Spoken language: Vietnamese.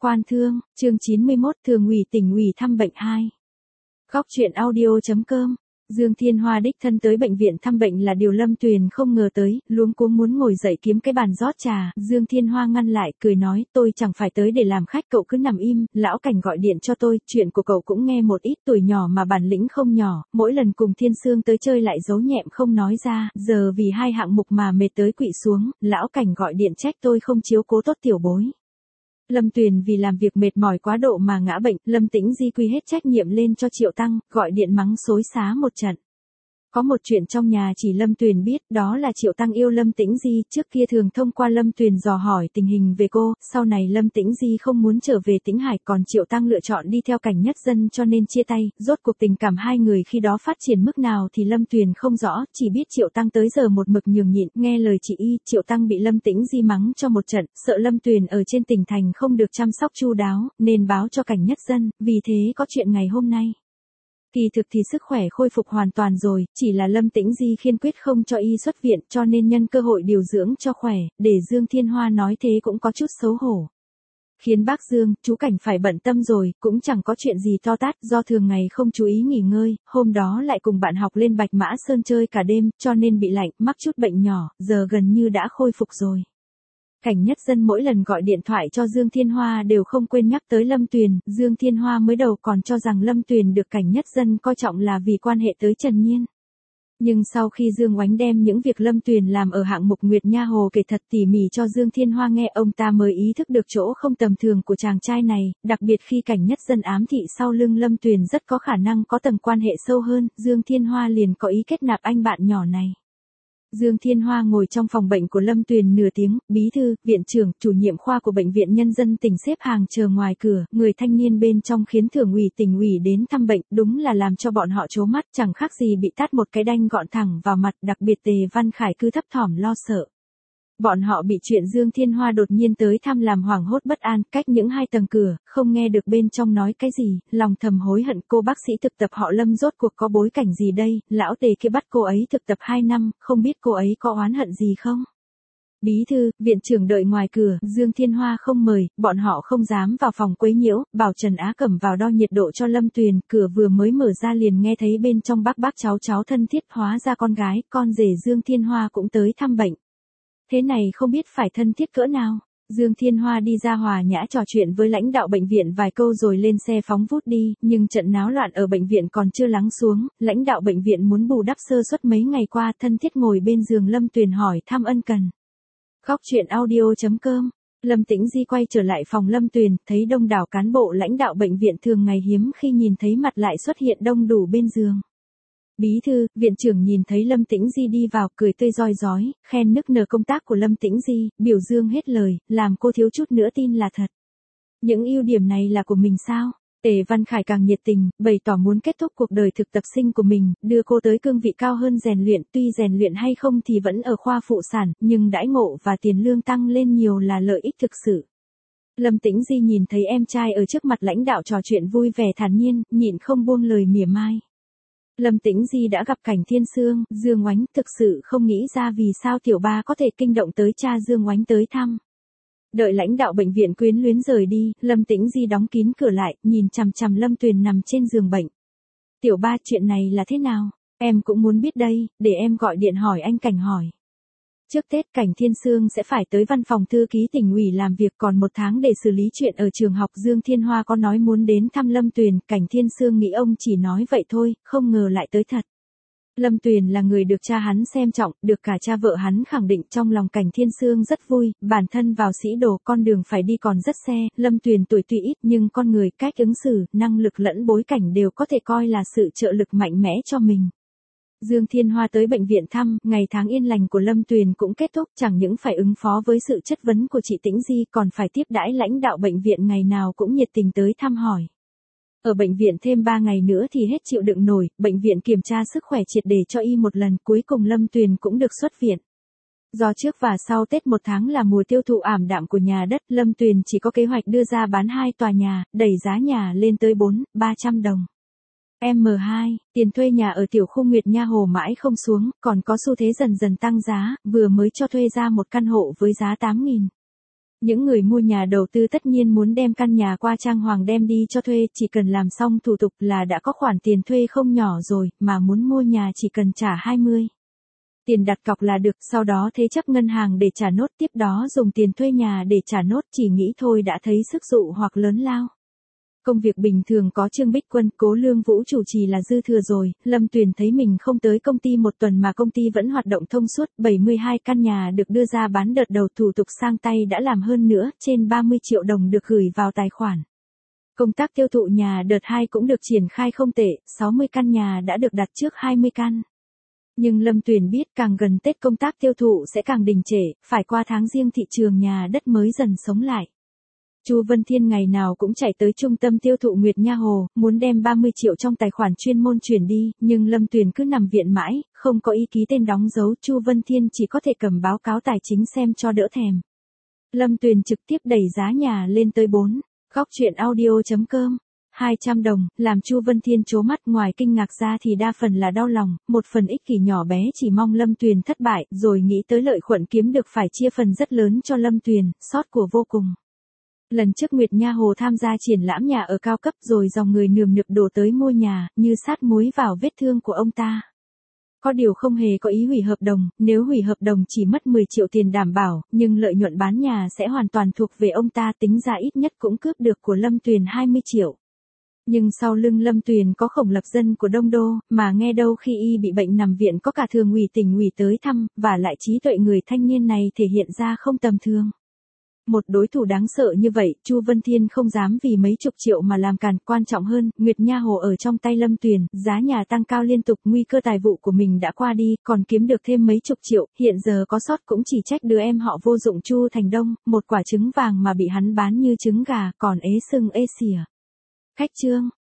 Quan thương, chương 91, thường ủy tỉnh ủy thăm bệnh 2. Góc truyện audio.com. Dương Thiên Hoa đích thân tới bệnh viện thăm bệnh là điều Lâm Tuyền không ngờ tới, luống cuống muốn ngồi dậy kiếm cái bàn rót trà, Dương Thiên Hoa ngăn lại, cười nói, tôi chẳng phải tới để làm khách, cậu cứ nằm im, lão Cảnh gọi điện cho tôi, chuyện của cậu cũng nghe một ít, tuổi nhỏ mà bản lĩnh không nhỏ, mỗi lần cùng Thiên Sương tới chơi lại giấu nhẹm không nói ra, giờ vì hai hạng mục mà mệt tới quỵ xuống, lão Cảnh gọi điện trách tôi không chiếu cố tốt tiểu bối. Lâm Tuyền vì làm việc mệt mỏi quá độ mà ngã bệnh, Lâm Tĩnh Di quy hết trách nhiệm lên cho Triệu Tăng, gọi điện mắng xối xá một trận. Có một chuyện trong nhà chỉ Lâm Tuyền biết, đó là Triệu Tăng yêu Lâm Tĩnh Di, trước kia thường thông qua Lâm Tuyền dò hỏi tình hình về cô, sau này Lâm Tĩnh Di không muốn trở về Tĩnh Hải, còn Triệu Tăng lựa chọn đi theo Cảnh Nhất Dân cho nên chia tay, rốt cuộc tình cảm hai người khi đó phát triển mức nào thì Lâm Tuyền không rõ, chỉ biết Triệu Tăng tới giờ một mực nhường nhịn, nghe lời chị y, Triệu Tăng bị Lâm Tĩnh Di mắng cho một trận, sợ Lâm Tuyền ở trên tỉnh thành không được chăm sóc chu đáo, nên báo cho Cảnh Nhất Dân, vì thế có chuyện ngày hôm nay. Kỳ thực thì sức khỏe khôi phục hoàn toàn rồi, chỉ là Lâm Tĩnh Di kiên quyết không cho y xuất viện, cho nên nhân cơ hội điều dưỡng cho khỏe, để Dương Thiên Hoa nói thế cũng có chút xấu hổ. Khiến bác Dương, chú Cảnh phải bận tâm rồi, cũng chẳng có chuyện gì to tát, do thường ngày không chú ý nghỉ ngơi, hôm đó lại cùng bạn học lên Bạch Mã Sơn chơi cả đêm, cho nên bị lạnh, mắc chút bệnh nhỏ, giờ gần như đã khôi phục rồi. Cảnh Nhất Dân mỗi lần gọi điện thoại cho Dương Thiên Hoa đều không quên nhắc tới Lâm Tuyền, Dương Thiên Hoa mới đầu còn cho rằng Lâm Tuyền được Cảnh Nhất Dân coi trọng là vì quan hệ tới Trần Nhiên. Nhưng sau khi Dương Oánh đem những việc Lâm Tuyền làm ở hạng mục Nguyệt Nha Hồ kể thật tỉ mỉ cho Dương Thiên Hoa nghe, ông ta mới ý thức được chỗ không tầm thường của chàng trai này, đặc biệt khi Cảnh Nhất Dân ám thị sau lưng Lâm Tuyền rất có khả năng có tầng quan hệ sâu hơn, Dương Thiên Hoa liền có ý kết nạp anh bạn nhỏ này. Dương Thiên Hoa ngồi trong phòng bệnh của Lâm Tuyền nửa tiếng, bí thư, viện trưởng, chủ nhiệm khoa của Bệnh viện Nhân dân tỉnh xếp hàng chờ ngoài cửa, người thanh niên bên trong khiến thường ủy tỉnh ủy đến thăm bệnh, đúng là làm cho bọn họ trố mắt, chẳng khác gì bị tát một cái đanh gọn thẳng vào mặt, đặc biệt Tề Văn Khải cứ thấp thỏm lo sợ. Bọn họ bị chuyện Dương Thiên Hoa đột nhiên tới thăm làm hoảng hốt bất an, cách những hai tầng cửa, không nghe được bên trong nói cái gì, lòng thầm hối hận, cô bác sĩ thực tập họ Lâm rốt cuộc có bối cảnh gì đây, lão Tề kia bắt cô ấy thực tập 2 năm, không biết cô ấy có oán hận gì không? Bí thư, viện trưởng đợi ngoài cửa, Dương Thiên Hoa không mời, bọn họ không dám vào phòng quấy nhiễu, bảo Trần Á Cẩm vào đo nhiệt độ cho Lâm Tuyền, cửa vừa mới mở ra liền nghe thấy bên trong bác cháu thân thiết, hóa ra con gái, con rể Dương Thiên Hoa cũng tới thăm bệnh. Thế này không biết phải thân thiết cỡ nào. Dương Thiên Hoa đi ra hòa nhã trò chuyện với lãnh đạo bệnh viện vài câu rồi lên xe phóng vút đi, nhưng trận náo loạn ở bệnh viện còn chưa lắng xuống, lãnh đạo bệnh viện muốn bù đắp sơ suất mấy ngày qua, thân thiết ngồi bên giường Lâm Tuyền hỏi thăm ân cần. Góc truyện audio.com. Lâm Tĩnh Di quay trở lại phòng Lâm Tuyền, thấy đông đảo cán bộ lãnh đạo bệnh viện thường ngày hiếm khi nhìn thấy mặt lại xuất hiện đông đủ bên giường. Bí thư, viện trưởng nhìn thấy Lâm Tĩnh Di đi vào, cười tươi rói rói, khen nức nở công tác của Lâm Tĩnh Di, biểu dương hết lời, làm cô thiếu chút nữa tin là thật. Những ưu điểm này là của mình sao? Tề Văn Khải càng nhiệt tình, bày tỏ muốn kết thúc cuộc đời thực tập sinh của mình, đưa cô tới cương vị cao hơn rèn luyện, tuy rèn luyện hay không thì vẫn ở khoa phụ sản, nhưng đãi ngộ và tiền lương tăng lên nhiều là lợi ích thực sự. Lâm Tĩnh Di nhìn thấy em trai ở trước mặt lãnh đạo trò chuyện vui vẻ thản nhiên, nhịn không buông lời mỉa mai. Lâm Tĩnh Di đã gặp Cảnh Thiên Sương, Dương Oánh, thực sự không nghĩ ra vì sao tiểu ba có thể kinh động tới cha Dương Oánh tới thăm. Đợi lãnh đạo bệnh viện quyến luyến rời đi, Lâm Tĩnh Di đóng kín cửa lại, nhìn chằm chằm Lâm Tuyền nằm trên giường bệnh. Tiểu ba, chuyện này là thế nào? Em cũng muốn biết đây, để em gọi điện hỏi anh Cảnh hỏi. Trước Tết Cảnh Thiên Sương sẽ phải tới văn phòng thư ký tỉnh ủy làm việc, còn 1 tháng để xử lý chuyện ở trường học. Dương Thiên Hoa có nói muốn đến thăm Lâm Tuyền, Cảnh Thiên Sương nghĩ ông chỉ nói vậy thôi, không ngờ lại tới thật. Lâm Tuyền là người được cha hắn xem trọng, được cả cha vợ hắn khẳng định, trong lòng Cảnh Thiên Sương rất vui, bản thân vào sĩ đồ, con đường phải đi còn rất xe, Lâm Tuyền tuổi tuy ít nhưng con người, cách ứng xử, năng lực lẫn bối cảnh đều có thể coi là sự trợ lực mạnh mẽ cho mình. Dương Thiên Hoa tới bệnh viện thăm, ngày tháng yên lành của Lâm Tuyền cũng kết thúc, chẳng những phải ứng phó với sự chất vấn của chị Tĩnh Di, còn phải tiếp đãi lãnh đạo bệnh viện ngày nào cũng nhiệt tình tới thăm hỏi. Ở bệnh viện thêm 3 ngày nữa thì hết chịu đựng nổi, bệnh viện kiểm tra sức khỏe triệt để cho y một lần, cuối cùng Lâm Tuyền cũng được xuất viện. Do trước và sau Tết 1 tháng là mùa tiêu thụ ảm đạm của nhà đất, Lâm Tuyền chỉ có kế hoạch đưa ra bán 2 tòa nhà, đẩy giá nhà lên tới 400-300 đồng. M2, tiền thuê nhà ở tiểu khu Nguyệt Nha Hồ mãi không xuống, còn có xu thế dần dần tăng giá, vừa mới cho thuê ra một căn hộ với giá 8.000. Những người mua nhà đầu tư tất nhiên muốn đem căn nhà qua trang hoàng đem đi cho thuê, chỉ cần làm xong thủ tục là đã có khoản tiền thuê không nhỏ rồi, mà muốn mua nhà chỉ cần trả 20 tiền đặt cọc là được, sau đó thế chấp ngân hàng để trả nốt, tiếp đó dùng tiền thuê nhà để trả nốt, chỉ nghĩ thôi đã thấy sức dụ hoặc lớn lao. Công việc bình thường có Trương Bích Quân, Cố Lương Vũ chủ trì là dư thừa rồi, Lâm Tuyền thấy mình không tới công ty một tuần mà công ty vẫn hoạt động thông suốt, 72 căn nhà được đưa ra bán đợt đầu, thủ tục sang tay đã làm hơn nữa, trên 30 triệu đồng được gửi vào tài khoản. Công tác tiêu thụ nhà đợt 2 cũng được triển khai không tệ, 60 căn nhà đã được đặt trước 20 căn. Nhưng Lâm Tuyền biết càng gần Tết công tác tiêu thụ sẽ càng đình trệ, phải qua tháng riêng thị trường nhà đất mới dần sống lại. Chu Vân Thiên ngày nào cũng chạy tới trung tâm tiêu thụ Nguyệt Nha Hồ, muốn đem 30 triệu trong tài khoản chuyên môn chuyển đi, nhưng Lâm Tuyền cứ nằm viện mãi, không có ý ký tên đóng dấu, Chu Vân Thiên chỉ có thể cầm báo cáo tài chính xem cho đỡ thèm. Lâm Tuyền trực tiếp đẩy giá nhà lên tới 4. Góc truyện audio.com 200 đồng, làm Chu Vân Thiên trố mắt, ngoài kinh ngạc ra thì đa phần là đau lòng, một phần ích kỷ nhỏ bé chỉ mong Lâm Tuyền thất bại, rồi nghĩ tới lợi khuẩn kiếm được phải chia phần rất lớn cho Lâm Tuyền, xót của vô cùng. Lần trước Nguyệt Nha Hồ tham gia triển lãm nhà ở cao cấp rồi dòng người nườm nượp đổ tới mua nhà, như sát muối vào vết thương của ông ta. Có điều không hề có ý hủy hợp đồng, nếu hủy hợp đồng chỉ mất 10 triệu tiền đảm bảo, nhưng lợi nhuận bán nhà sẽ hoàn toàn thuộc về ông ta, tính ra ít nhất cũng cướp được của Lâm Tuyền 20 triệu. Nhưng sau lưng Lâm Tuyền có Khổng Lập Dân của Đông Đô, mà nghe đâu khi y bị bệnh nằm viện có cả Thường ủy tỉnh ủy tới thăm, và lại trí tuệ người thanh niên này thể hiện ra không tầm thường. Một đối thủ đáng sợ như vậy, Chu Vân Thiên không dám vì mấy chục triệu mà làm càn, quan trọng hơn, Nguyệt Nha Hồ ở trong tay Lâm Tuyền, giá nhà tăng cao liên tục, nguy cơ tài vụ của mình đã qua đi, còn kiếm được thêm mấy chục triệu, hiện giờ có sót cũng chỉ trách đứa em họ vô dụng Chu Thành Đông, một quả trứng vàng mà bị hắn bán như trứng gà, còn ế sưng ê xỉa. Khách chương